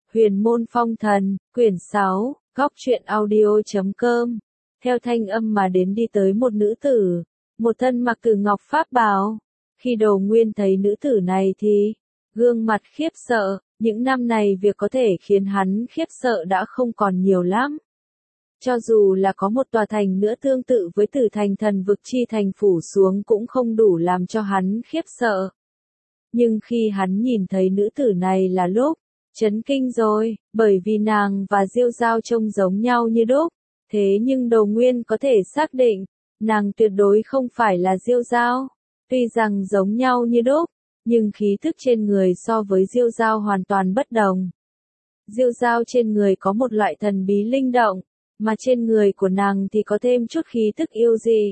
Huyền môn phong thần, quyển 6, góc truyện audio.com. Theo thanh âm mà đến đi tới một nữ tử, một thân mặc từ ngọc pháp bào. Khi Đồ Nguyên thấy nữ tử này thì, gương mặt khiếp sợ, những năm này việc có thể khiến hắn khiếp sợ đã không còn nhiều lắm. Cho dù là có một tòa thành nữa tương tự với Tử Thành Thần Vực chi thành phủ xuống cũng không đủ làm cho hắn khiếp sợ. Nhưng khi hắn nhìn thấy nữ tử này là lúc chấn kinh rồi, bởi vì nàng và Diêu Giao trông giống nhau như đúc. Thế nhưng Đồ Nguyên có thể xác định, nàng tuyệt đối không phải là Diêu Giao. Tuy rằng giống nhau như đúc, nhưng khí thức trên người so với Diêu Giao hoàn toàn bất đồng. Diêu Giao trên người có một loại thần bí linh động, mà trên người của nàng thì có thêm chút khí thức yêu dị.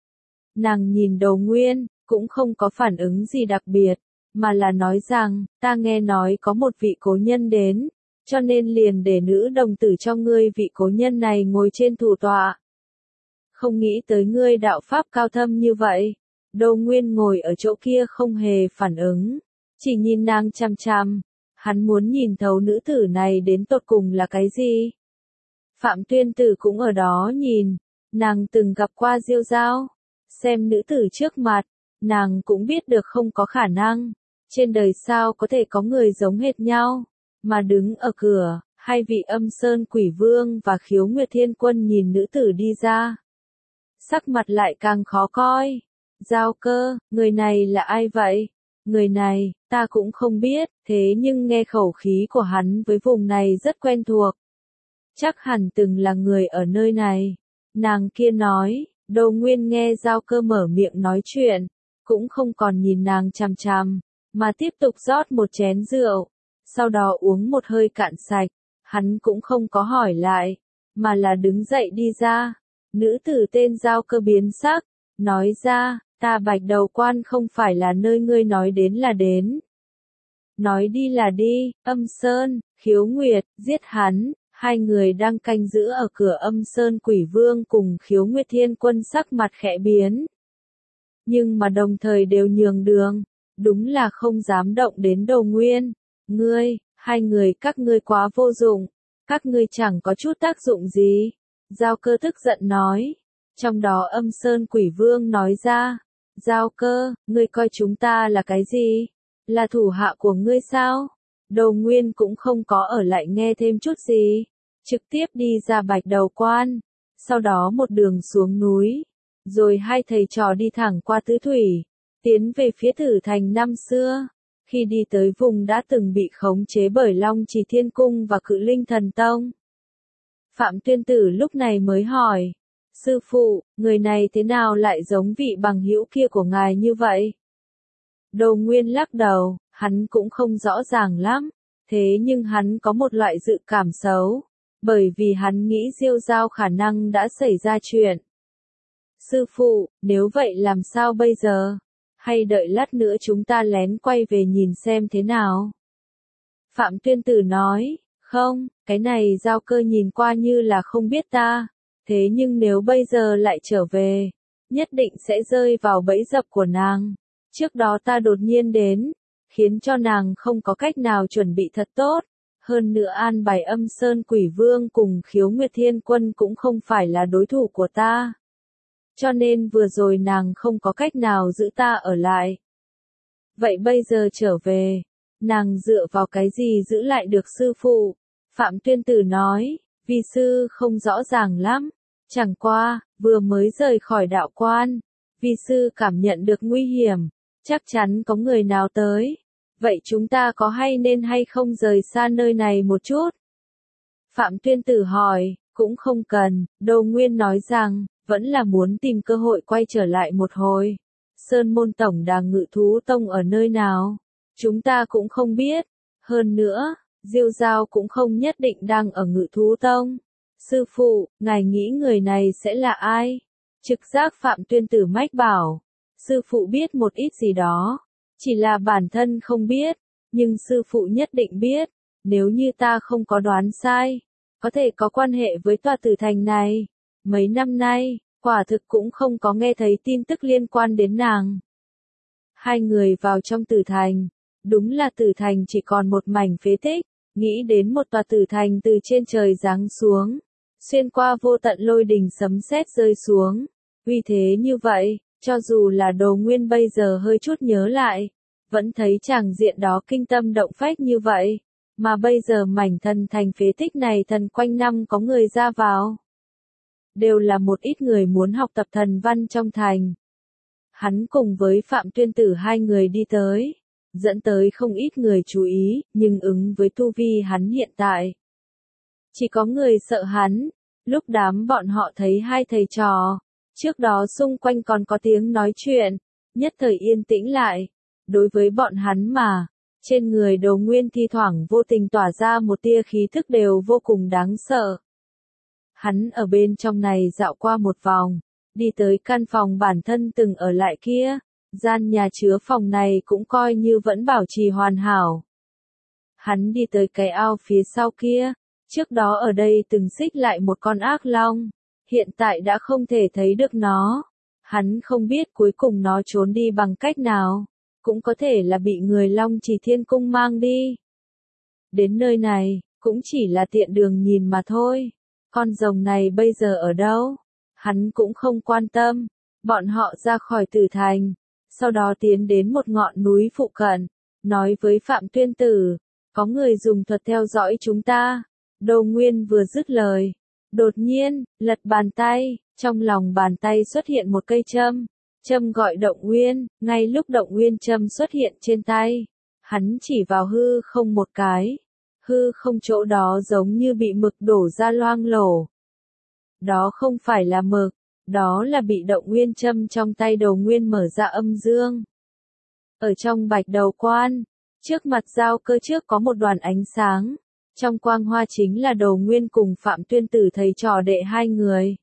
Nàng nhìn Đồ Nguyên, cũng không có phản ứng gì đặc biệt, mà là nói rằng, ta nghe nói có một vị cố nhân đến, cho nên liền để nữ đồng tử cho ngươi vị cố nhân này ngồi trên thủ tọa. Không nghĩ tới ngươi đạo pháp cao thâm như vậy. Đồ Nguyên ngồi ở chỗ kia không hề phản ứng, chỉ nhìn nàng chằm chằm. Hắn muốn nhìn thấu nữ tử này đến tột cùng là cái gì. Phạm Tuyên Tử cũng ở đó nhìn, nàng từng gặp qua Diêu Giao, xem nữ tử trước mặt, nàng cũng biết được không có khả năng, trên đời sao có thể có người giống hệt nhau, mà đứng ở cửa, hai vị Âm Sơn Quỷ Vương và Khiếu Nguyệt Thiên Quân nhìn nữ tử đi ra. Sắc mặt lại càng khó coi. Giao Cơ, người này là ai vậy? Người này, ta cũng không biết, thế nhưng nghe khẩu khí của hắn với vùng này rất quen thuộc. Chắc hẳn từng là người ở nơi này. Nàng kia nói, Đồ Nguyên nghe Giao Cơ mở miệng nói chuyện, cũng không còn nhìn nàng chằm chằm, mà tiếp tục rót một chén rượu, sau đó uống một hơi cạn sạch. Hắn cũng không có hỏi lại, mà là đứng dậy đi ra. Nữ tử tên Giao Cơ biến sắc, nói ra, ta Bạch Đầu Quan không phải là nơi ngươi nói đến là đến. Nói đi là đi, Âm Sơn, Khiếu Nguyệt, giết hắn. Hai người đang canh giữ ở cửa Âm Sơn Quỷ Vương cùng Khiếu Nguyệt Thiên Quân sắc mặt khẽ biến. Nhưng mà đồng thời đều nhường đường, đúng là không dám động đến Đồ Nguyên. Ngươi, hai người các ngươi quá vô dụng, các ngươi chẳng có chút tác dụng gì. Giao Cơ tức giận nói. Trong đó Âm Sơn Quỷ Vương nói ra, Giao Cơ, ngươi coi chúng ta là cái gì? Là thủ hạ của ngươi sao? Đồ Nguyên cũng không có ở lại nghe thêm chút gì, trực tiếp đi ra Bạch Đầu Quan, sau đó một đường xuống núi, rồi hai thầy trò đi thẳng qua Tứ Thủy, tiến về phía Tử Thành năm xưa. Khi đi tới vùng đã từng bị khống chế bởi Long Trì Thiên Cung và Cự Linh Thần Tông, Phạm Tuyên Tử lúc này mới hỏi, sư phụ, người này thế nào lại giống vị bằng hữu kia của ngài như vậy? Đồ Nguyên lắc đầu, hắn cũng không rõ ràng lắm, thế nhưng hắn có một loại dự cảm xấu, bởi vì hắn nghĩ Diêu Giao khả năng đã xảy ra chuyện. Sư phụ, nếu vậy làm sao bây giờ? Hay đợi lát nữa chúng ta lén quay về nhìn xem thế nào? Phạm Tuyên Tử nói, không, cái này Giao Cơ nhìn qua như là không biết ta, thế nhưng nếu bây giờ lại trở về, nhất định sẽ rơi vào bẫy dập của nàng. Trước đó ta đột nhiên đến, khiến cho nàng không có cách nào chuẩn bị thật tốt. Hơn nữa an bài Âm Sơn Quỷ Vương cùng Khiếu Nguyệt Thiên Quân cũng không phải là đối thủ của ta. Cho nên vừa rồi nàng không có cách nào giữ ta ở lại. Vậy bây giờ trở về, nàng dựa vào cái gì giữ lại được sư phụ? Phạm Tuyên Tử nói, vi sư không rõ ràng lắm. Chẳng qua, vừa mới rời khỏi đạo quan, vi sư cảm nhận được nguy hiểm, chắc chắn có người nào tới. Vậy chúng ta có nên hay không rời xa nơi này một chút? Phạm Tuyên Tử hỏi, cũng không cần. Đồ Nguyên nói rằng, vẫn là muốn tìm cơ hội quay trở lại một hồi. Sơn Môn Tổng Đà Ngự Thú Tông ở nơi nào? Chúng ta cũng không biết. Hơn nữa, Diêu Giao cũng không nhất định đang ở Ngự Thú Tông. Sư phụ, ngài nghĩ người này sẽ là ai? Trực giác Phạm Tuyên Tử mách bảo. Sư phụ biết một ít gì đó. Chỉ là bản thân không biết. Nhưng sư phụ nhất định biết. Nếu như ta không có đoán sai, có thể có quan hệ với tòa Tử Thành này. Mấy năm nay, quả thực cũng không có nghe thấy tin tức liên quan đến nàng. Hai người vào trong Tử Thành. Đúng là Tử Thành chỉ còn một mảnh phế tích. nghĩ đến một tòa tử thành từ trên trời giáng xuống, xuyên qua vô tận lôi đình sấm sét rơi xuống. Uy thế như vậy, cho dù là Đồ Nguyên bây giờ hơi chút nhớ lại, vẫn thấy tràng diện đó kinh tâm động phách như vậy, mà bây giờ mảnh thần thành phế tích này thần quanh năm có người ra vào. Đều là một ít người muốn học tập thần văn trong thành. Hắn cùng với Phạm Tuyên Tử hai người đi tới, dẫn tới không ít người chú ý, nhưng ứng với tu vi hắn hiện tại. Chỉ có người sợ hắn, lúc đám bọn họ thấy hai thầy trò, trước đó xung quanh còn có tiếng nói chuyện, nhất thời yên tĩnh lại. Đối với bọn hắn mà, trên người Đồ Nguyên thi thoảng vô tình tỏa ra một tia khí thức đều vô cùng đáng sợ. Hắn ở bên trong này dạo qua một vòng, đi tới căn phòng bản thân từng ở lại kia, gian nhà chứa phòng này cũng coi như vẫn bảo trì hoàn hảo. Hắn đi tới cái ao phía sau kia, trước đó ở đây từng xích lại một con ác long, hiện tại đã không thể thấy được nó. Hắn không biết cuối cùng nó trốn đi bằng cách nào, cũng có thể là bị người Long Chỉ Thiên Cung mang đi. Đến nơi này, cũng chỉ là tiện đường nhìn mà thôi. Con rồng này bây giờ ở đâu? Hắn cũng không quan tâm. Bọn họ ra khỏi tử thành, sau đó tiến đến một ngọn núi phụ cận, nói với Phạm Tuyên Tử, có người dùng thuật theo dõi chúng ta. Đồ Nguyên vừa dứt lời, đột nhiên, lật bàn tay, trong lòng bàn tay xuất hiện một cây châm. Châm gọi Động Nguyên, ngay lúc Động Nguyên châm xuất hiện trên tay, hắn chỉ vào hư không một cái. Hư không chỗ đó giống như bị mực đổ ra loang lổ. Đó không phải là mực, đó là bị Động Nguyên châm trong tay Đồ Nguyên mở ra âm dương. Ở trong bạch đầu quan, trước mặt giao cơ trước có một đoàn ánh sáng, trong quang hoa chính là Đồ Nguyên cùng Phạm Tuyên Tử thầy trò đệ hai người.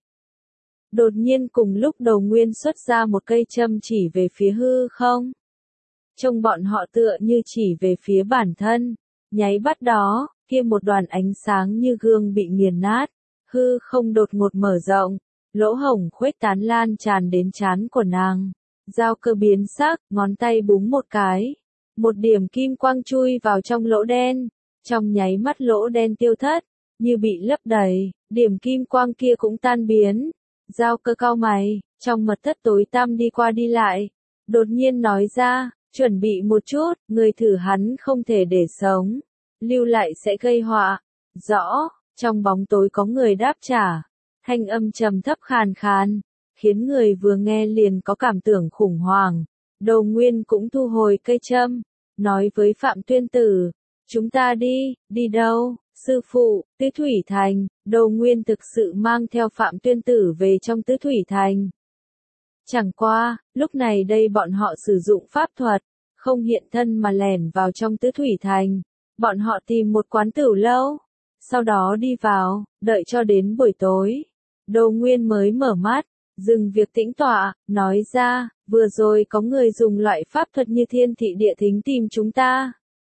Đột nhiên cùng lúc Đồ Nguyên xuất ra một cây châm chỉ về phía hư không. Trông bọn họ tựa như chỉ về phía bản thân, nháy bắt đó, kia một đoàn ánh sáng như gương bị nghiền nát, hư không đột ngột mở rộng, lỗ hổng khuếch tán lan tràn đến trán của nàng. Giao cơ biến sắc, ngón tay búng một cái, một điểm kim quang chui vào trong lỗ đen, trong nháy mắt lỗ đen tiêu thất, như bị lấp đầy, điểm kim quang kia cũng tan biến. Giao cơ cau mày, trong mật thất tối tăm đi qua đi lại, đột nhiên nói ra, chuẩn bị một chút, người thử hắn không thể để sống, lưu lại sẽ gây họa. Rõ, trong bóng tối có người đáp trả, thanh âm trầm thấp khàn khàn, khiến người vừa nghe liền có cảm tưởng khủng hoảng. Đồ Nguyên cũng thu hồi cây châm, nói với Phạm Tuyên Tử, chúng ta đi đâu? Sư phụ, Tứ Thủy Thành. Đồ Nguyên thực sự mang theo Phạm Tuyên Tử về trong Tứ Thủy Thành. Chẳng qua, lúc này đây bọn họ sử dụng pháp thuật, không hiện thân mà lẻn vào trong Tứ Thủy Thành. Bọn họ tìm một quán tửu lâu, sau đó đi vào, đợi cho đến buổi tối. Đồ Nguyên mới mở mắt, dừng việc tĩnh tọa, nói ra, vừa rồi có người dùng loại pháp thuật như thiên thị địa thính tìm chúng ta.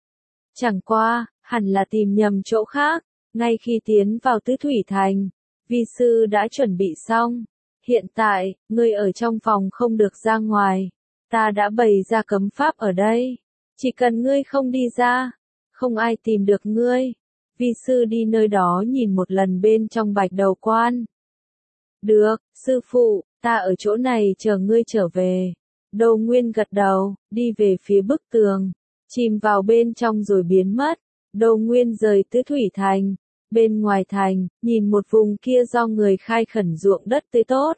Chẳng qua, hẳn là tìm nhầm chỗ khác. Ngay khi tiến vào Tứ Thủy Thành, vi sư đã chuẩn bị xong. Hiện tại, ngươi ở trong phòng không được ra ngoài. Ta đã bày ra cấm pháp ở đây. Chỉ cần ngươi không đi ra, không ai tìm được ngươi. Vi sư đi nơi đó nhìn một lần bên trong bạch đầu quan. Được, sư phụ, ta ở chỗ này chờ ngươi trở về. Đồ Nguyên gật đầu, đi về phía bức tường, chìm vào bên trong rồi biến mất. Đồ Nguyên rời Tứ Thủy Thành, bên ngoài thành, nhìn một vùng kia do người khai khẩn ruộng đất tươi tốt.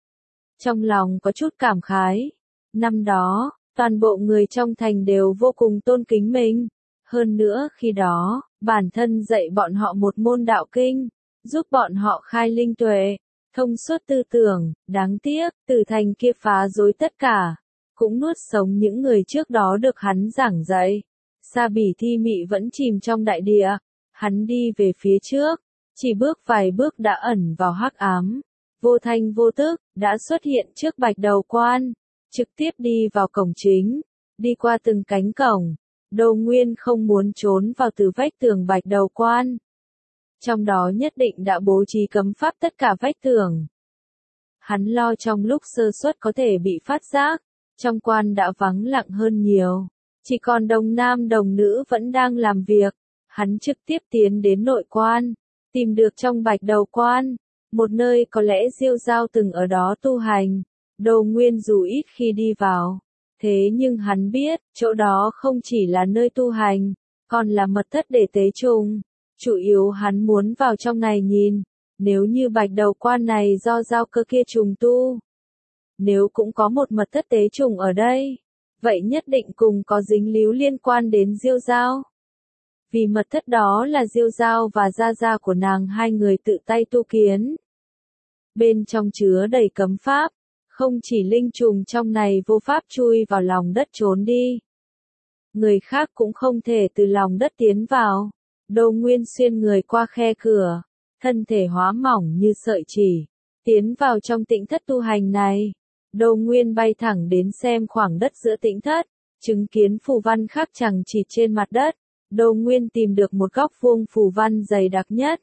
Trong lòng có chút cảm khái. Năm đó, toàn bộ người trong thành đều vô cùng tôn kính mình. Hơn nữa khi đó, bản thân dạy bọn họ một môn đạo kinh, giúp bọn họ khai linh tuệ, thông suốt tư tưởng. Đáng tiếc, Tử Thành kia phá rối tất cả, cũng nuốt sống những người trước đó được hắn giảng dạy. Sa Bỉ Thi Mị vẫn chìm trong đại địa, hắn đi về phía trước, chỉ bước vài bước đã ẩn vào hắc ám, vô thanh vô tức, đã xuất hiện trước bạch đầu quan, trực tiếp đi vào cổng chính, đi qua từng cánh cổng. Đồ Nguyên không muốn trốn vào từ vách tường bạch đầu quan. Trong đó nhất định đã bố trí cấm pháp tất cả vách tường. Hắn lo trong lúc sơ suất có thể bị phát giác, trong quan đã vắng lặng hơn nhiều. Chỉ còn đồng nam đồng nữ vẫn đang làm việc. Hắn trực tiếp tiến đến nội quan, tìm được trong Bạch Đầu Quan, một nơi có lẽ Diêu Dao từng ở đó tu hành. Đồ Nguyên dù ít khi đi vào, thế nhưng hắn biết, chỗ đó không chỉ là nơi tu hành, còn là mật thất để tế trùng. Chủ yếu hắn muốn vào trong này nhìn, nếu như Bạch Đầu Quan này do Giao Cơ kia trùng tu, nếu cũng có một mật thất tế trùng ở đây, vậy nhất định cùng có dính líu liên quan đến Diêu Dao. Vì mật thất đó là Diêu Dao và gia gia của nàng hai người tự tay tu kiến. Bên trong chứa đầy cấm pháp, không chỉ linh trùng trong này vô pháp chui vào lòng đất trốn đi. Người khác cũng không thể từ lòng đất tiến vào. Đồ Nguyên xuyên người qua khe cửa, thân thể hóa mỏng như sợi chỉ, tiến vào trong tĩnh thất tu hành này. Đồ Nguyên bay thẳng đến xem khoảng đất giữa tĩnh thất, chứng kiến phù văn khắc chằng chịt trên mặt đất. Đồ Nguyên tìm được một góc vuông phù văn dày đặc nhất.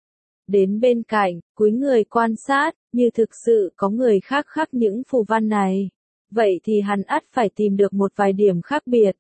Đến bên cạnh, cúi người quan sát, như thực sự có người khác khắc những phù văn này. Vậy thì hắn ắt phải tìm được một vài điểm khác biệt.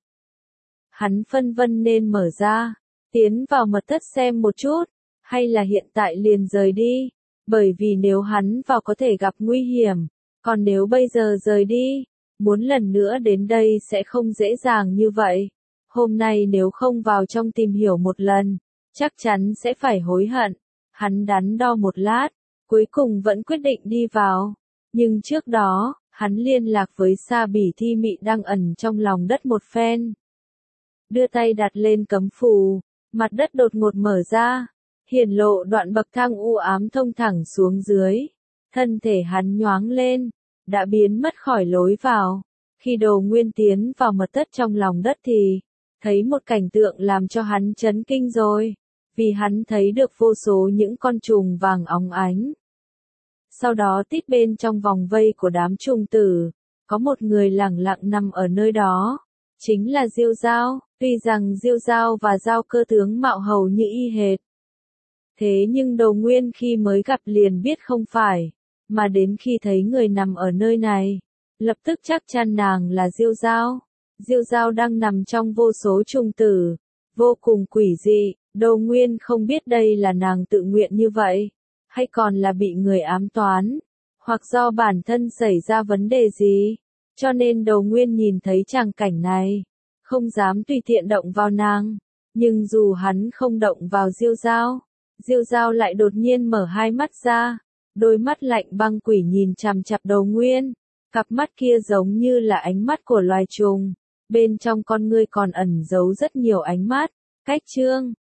Hắn phân vân nên mở ra, tiến vào mật thất xem một chút, hay là hiện tại liền rời đi, bởi vì nếu hắn vào có thể gặp nguy hiểm, còn nếu bây giờ rời đi, muốn lần nữa đến đây sẽ không dễ dàng như vậy. Hôm nay nếu không vào trong tìm hiểu một lần, chắc chắn sẽ phải hối hận. Hắn đắn đo một lát, cuối cùng vẫn quyết định đi vào. Nhưng trước đó, hắn liên lạc với Sa Bỉ Thi Mị đang ẩn trong lòng đất một phen. Đưa tay đặt lên cấm phù, mặt đất đột ngột mở ra, hiển lộ đoạn bậc thang u ám thông thẳng xuống dưới. Thân thể hắn nhoáng lên, đã biến mất khỏi lối vào. Khi Đồ Nguyên tiến vào mật thất trong lòng đất thì thấy một cảnh tượng làm cho hắn chấn kinh rồi, vì hắn thấy được vô số những con trùng vàng óng ánh. Sau đó tít bên trong vòng vây của đám trùng tử, có một người lẳng lặng nằm ở nơi đó, chính là Diêu Dao. Tuy rằng Diêu Dao và Giao Cơ tướng mạo hầu như y hệt, thế nhưng Đồ Nguyên khi mới gặp liền biết không phải, mà đến khi thấy người nằm ở nơi này, lập tức chắc chắn nàng là Diêu Dao. Diêu Dao đang nằm trong vô số trùng tử, vô cùng quỷ dị. Đồ Nguyên không biết đây là nàng tự nguyện như vậy, hay còn là bị người ám toán, hoặc do bản thân xảy ra vấn đề gì, cho nên Đồ Nguyên nhìn thấy tràng cảnh này, không dám tùy tiện động vào nàng. Nhưng dù hắn không động vào Diêu Dao lại đột nhiên mở hai mắt ra, đôi mắt lạnh băng quỷ nhìn chằm chằm Đồ Nguyên, cặp mắt kia giống như là ánh mắt của loài trùng, bên trong con ngươi còn ẩn giấu rất nhiều ánh mắt. Cách chương